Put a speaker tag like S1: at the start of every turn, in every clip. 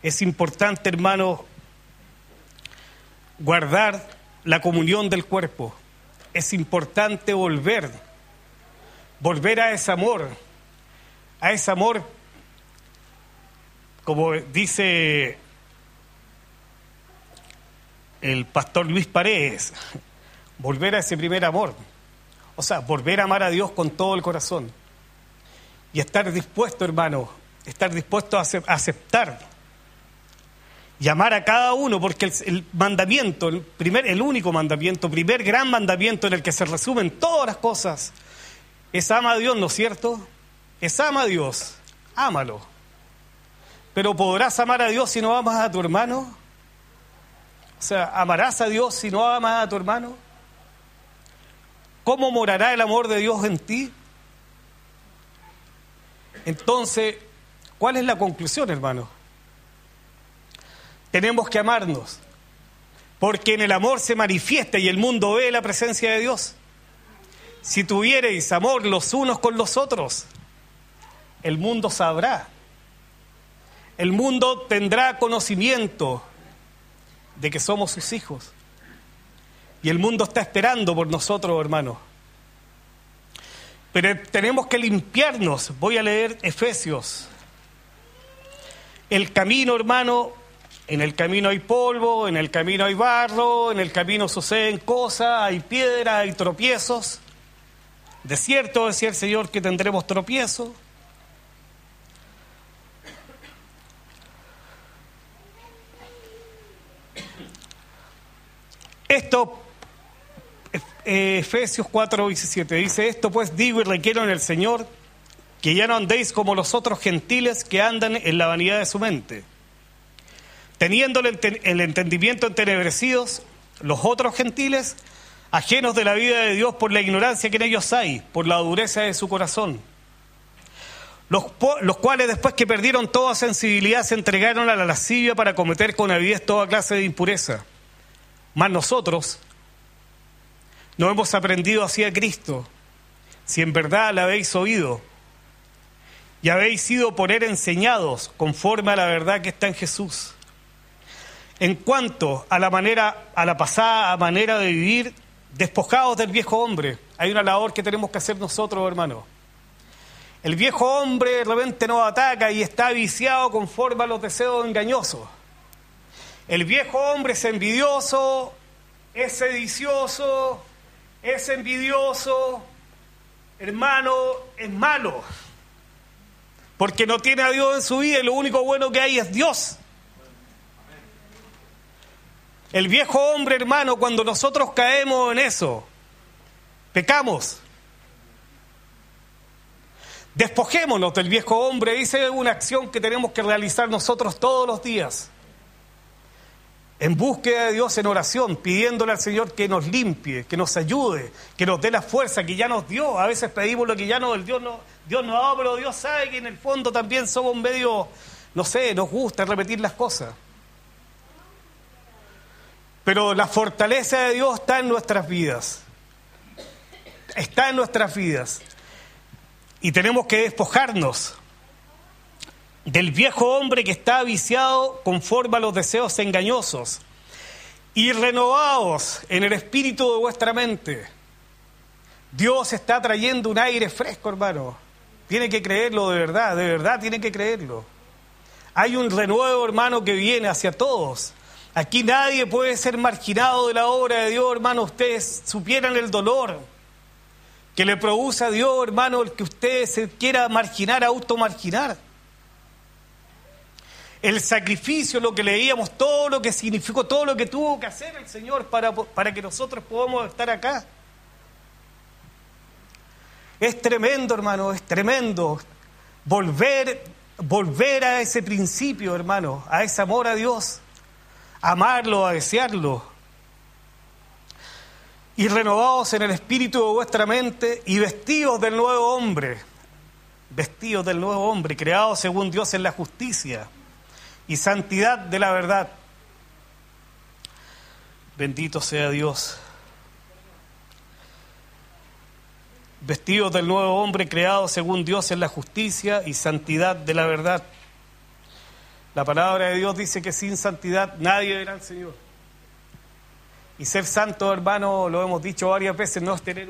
S1: Es importante, hermano, guardar la comunión del cuerpo. Es importante volver a ese amor, como dice el pastor Luis Paredes, volver a ese primer amor. O sea, volver a amar a Dios con todo el corazón. Y estar dispuesto, hermano, a aceptar y amar a cada uno, porque el mandamiento, el único mandamiento, primer gran mandamiento en el que se resumen todas las cosas, es ama a Dios, ¿no es cierto? Es ama a Dios, ámalo. Pero ¿podrás amar a Dios si no amas a tu hermano? O sea, ¿amarás a Dios si no amas a tu hermano? ¿Cómo morará el amor de Dios en ti? Entonces, ¿cuál es la conclusión, hermano? Tenemos que amarnos, porque en el amor se manifiesta y el mundo ve la presencia de Dios. Si tuviereis amor los unos con los otros, el mundo sabrá. El mundo tendrá conocimiento de que somos sus hijos. Y el mundo está esperando por nosotros, hermanos. Pero tenemos que limpiarnos. Voy a leer Efesios. El camino, hermano, en el camino hay polvo, en el camino hay barro, en el camino suceden cosas, hay piedras, hay tropiezos. De cierto, decía el Señor, que tendremos tropiezos. Esto, Efesios 4:17, dice: esto pues digo y requiero en el Señor, que ya no andéis como los otros gentiles que andan en la vanidad de su mente, teniendo el entendimiento entenebrecidos, los otros gentiles, ajenos de la vida de Dios por la ignorancia que en ellos hay, por la dureza de su corazón, los cuales después que perdieron toda sensibilidad se entregaron a la lascivia para cometer con avidez toda clase de impureza. Mas nosotros no hemos aprendido así a Cristo, si en verdad la habéis oído y habéis sido por él enseñados conforme a la verdad que está en Jesús. En cuanto a la pasada manera de vivir, despojados del viejo hombre. Hay una labor que tenemos que hacer nosotros, hermanos. El viejo hombre de repente nos ataca y está viciado conforme a los deseos engañosos. El viejo hombre es envidioso, es sedicioso, es envidioso, hermano, es malo. Porque no tiene a Dios en su vida y lo único bueno que hay es Dios. El viejo hombre, hermano, cuando nosotros caemos en eso, pecamos. Despojémonos del viejo hombre, dice una acción que tenemos que realizar nosotros todos los días. En búsqueda de Dios, en oración, pidiéndole al Señor que nos limpie, que nos ayude, que nos dé la fuerza que ya nos dio. A veces pedimos lo que ya no, Dios nos ha dado, pero Dios sabe que en el fondo también somos medio, no sé, nos gusta repetir las cosas. Pero la fortaleza de Dios está en nuestras vidas. Está en nuestras vidas. Y tenemos que despojarnos del viejo hombre que está viciado conforme a los deseos engañosos y renovados en el espíritu de vuestra mente. Dios está trayendo un aire fresco, hermano. Tiene que creerlo de verdad tiene que creerlo. Hay un renuevo, hermano, que viene hacia todos. Aquí nadie puede ser marginado de la obra de Dios, hermano. Ustedes supieran el dolor que le produce a Dios, hermano, el que usted se quiera marginar, automarginar. El sacrificio, lo que leíamos, todo lo que significó, todo lo que tuvo que hacer el Señor para que nosotros podamos estar acá. Es tremendo, hermano, es tremendo. Volver a ese principio, hermano, a ese amor a Dios, amarlo, a desearlo. Y renovados en el espíritu de vuestra mente y vestidos del nuevo hombre, creados según Dios en la justicia y santidad de la verdad. Bendito sea Dios. Vestidos del nuevo hombre, creados según Dios en la justicia y santidad de la verdad. La palabra de Dios dice que sin santidad nadie verá al Señor. Y ser santo, hermano, lo hemos dicho varias veces, no es tener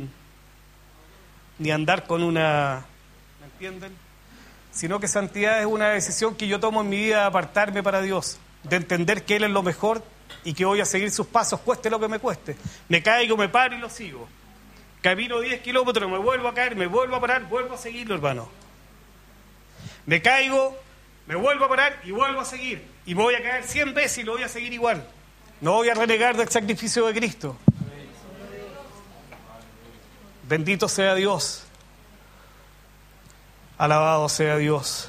S1: ni andar con una, ¿me entienden? Sino que santidad es una decisión que yo tomo en mi vida de apartarme para Dios, de entender que Él es lo mejor y que voy a seguir sus pasos, cueste lo que me cueste. Me caigo, me paro y lo sigo. Camino 10 kilómetros, me vuelvo a caer, me vuelvo a parar, vuelvo a seguirlo, hermano. Me caigo, me vuelvo a parar y vuelvo a seguir. Y me voy a caer 100 veces y lo voy a seguir igual. No voy a renegar del sacrificio de Cristo. Bendito sea Dios. Alabado sea Dios.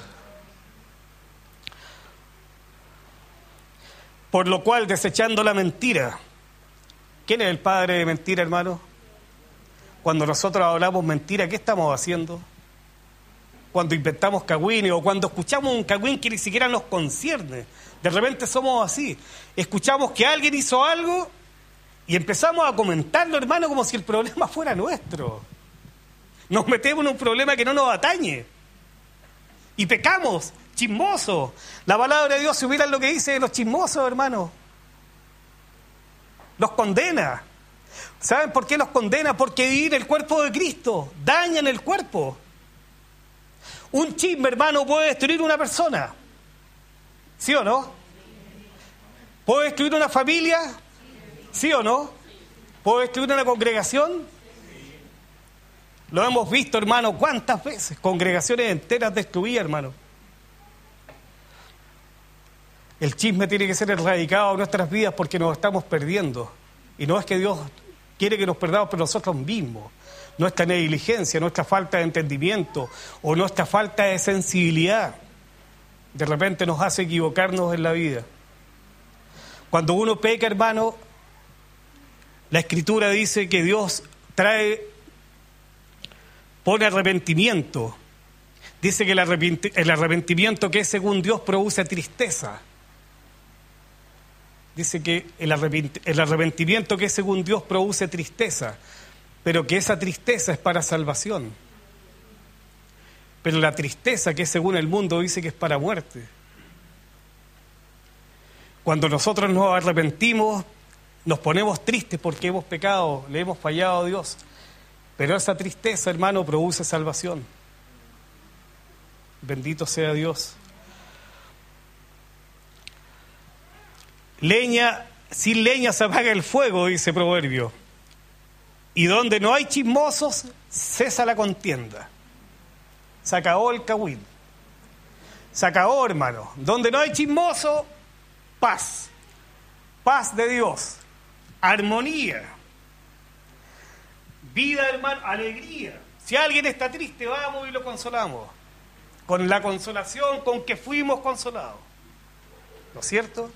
S1: Por lo cual, desechando la mentira. ¿Quién es el padre de mentira, hermano? Cuando nosotros hablamos mentira, ¿qué estamos haciendo? Cuando inventamos cagüines o cuando escuchamos un cagüín que ni siquiera nos concierne. De repente somos así. Escuchamos que alguien hizo algo y empezamos a comentarlo, hermano, como si el problema fuera nuestro. Nos metemos en un problema que no nos atañe. Y pecamos, chismosos. La palabra de Dios, si hubieran lo que dice de los chismosos, hermano, los condena. ¿Saben por qué los condena? Porque vivir el cuerpo de Cristo dañan el cuerpo. Un chisme, hermano, puede destruir una persona. ¿Sí o no? ¿Puede destruir una familia? ¿Sí o no? ¿Puede destruir una congregación? Lo hemos visto, hermano, ¿cuántas veces? Congregaciones enteras destruidas, hermano. El chisme tiene que ser erradicado de nuestras vidas porque nos estamos perdiendo. Y no es que Dios quiere que nos perdamos por nosotros mismos. Nuestra negligencia, nuestra falta de entendimiento o nuestra falta de sensibilidad de repente nos hace equivocarnos en la vida. Cuando uno peca, hermano, la Escritura dice que Dios pone arrepentimiento. Dice que el arrepentimiento que es según Dios produce tristeza. Dice que el arrepentimiento que es según Dios produce tristeza, pero que esa tristeza es para salvación. Pero la tristeza que es según el mundo dice que es para muerte. Cuando nosotros nos arrepentimos, nos ponemos tristes porque hemos pecado, le hemos fallado a Dios. Pero esa tristeza, hermano, produce salvación. Bendito sea Dios. Sin leña se apaga el fuego, dice Proverbio. Y donde no hay chismosos, cesa la contienda. Se acabó el cagüín. Se acabó, hermano. Donde no hay chismoso, paz. Paz de Dios. Armonía. Vida, hermano, alegría. Si alguien está triste, vamos y lo consolamos. Con la consolación con que fuimos consolados. ¿No es cierto?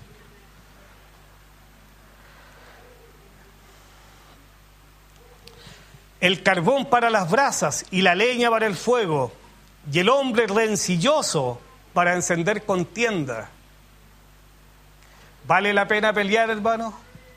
S1: El carbón para las brasas y la leña para el fuego, y el hombre rencilloso para encender contienda. ¿Vale la pena pelear, hermano?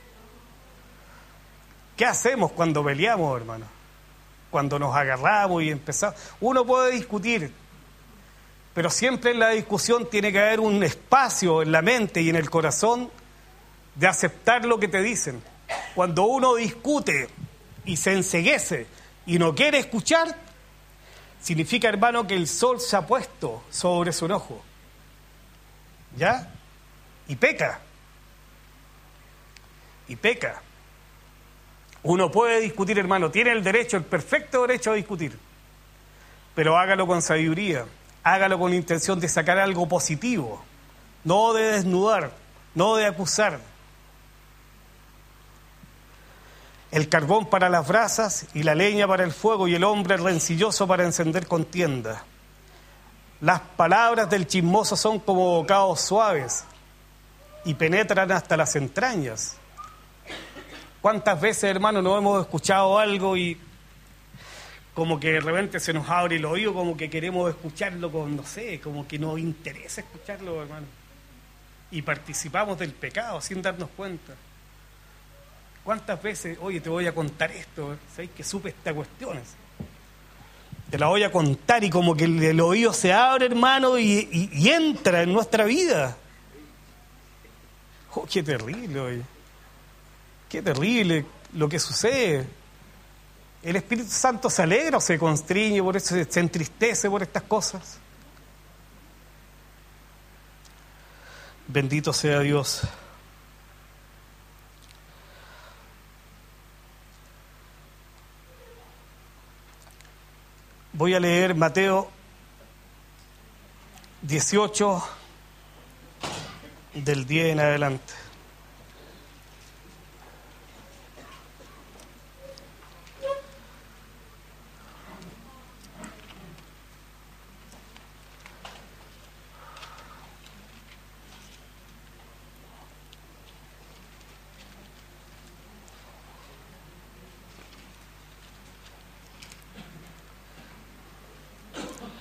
S1: ¿Qué hacemos cuando peleamos, hermano? Cuando nos agarramos y empezamos. Uno puede discutir, pero siempre en la discusión tiene que haber un espacio en la mente y en el corazón de aceptar lo que te dicen. Cuando uno discute y se enceguece y no quiere escuchar, significa, hermano, que el sol se ha puesto sobre su enojo. ¿Ya? Y peca. Y peca. Uno puede discutir, hermano, tiene el derecho, el perfecto derecho a discutir, pero hágalo con sabiduría, hágalo con intención de sacar algo positivo, no de desnudar, no de acusar. El carbón para las brasas y la leña para el fuego, y el hombre rencilloso para encender contienda. Las palabras del chismoso son como bocados suaves y penetran hasta las entrañas. ¿Cuántas veces, hermano, no hemos escuchado algo y como que de repente se nos abre el oído, como que queremos escucharlo con, no sé, como que nos interesa escucharlo, hermano? Y participamos del pecado sin darnos cuenta. ¿Cuántas veces, oye, te voy a contar esto? ¿Sabes que supe esta cuestión? Te la voy a contar y como que el oído se abre, hermano, y entra en nuestra vida. Oh, qué terrible, oye. Qué terrible lo que sucede. El Espíritu Santo se alegra o se constriñe por eso, se entristece por estas cosas. Bendito sea Dios. Voy a leer Mateo 18, del 10 en adelante.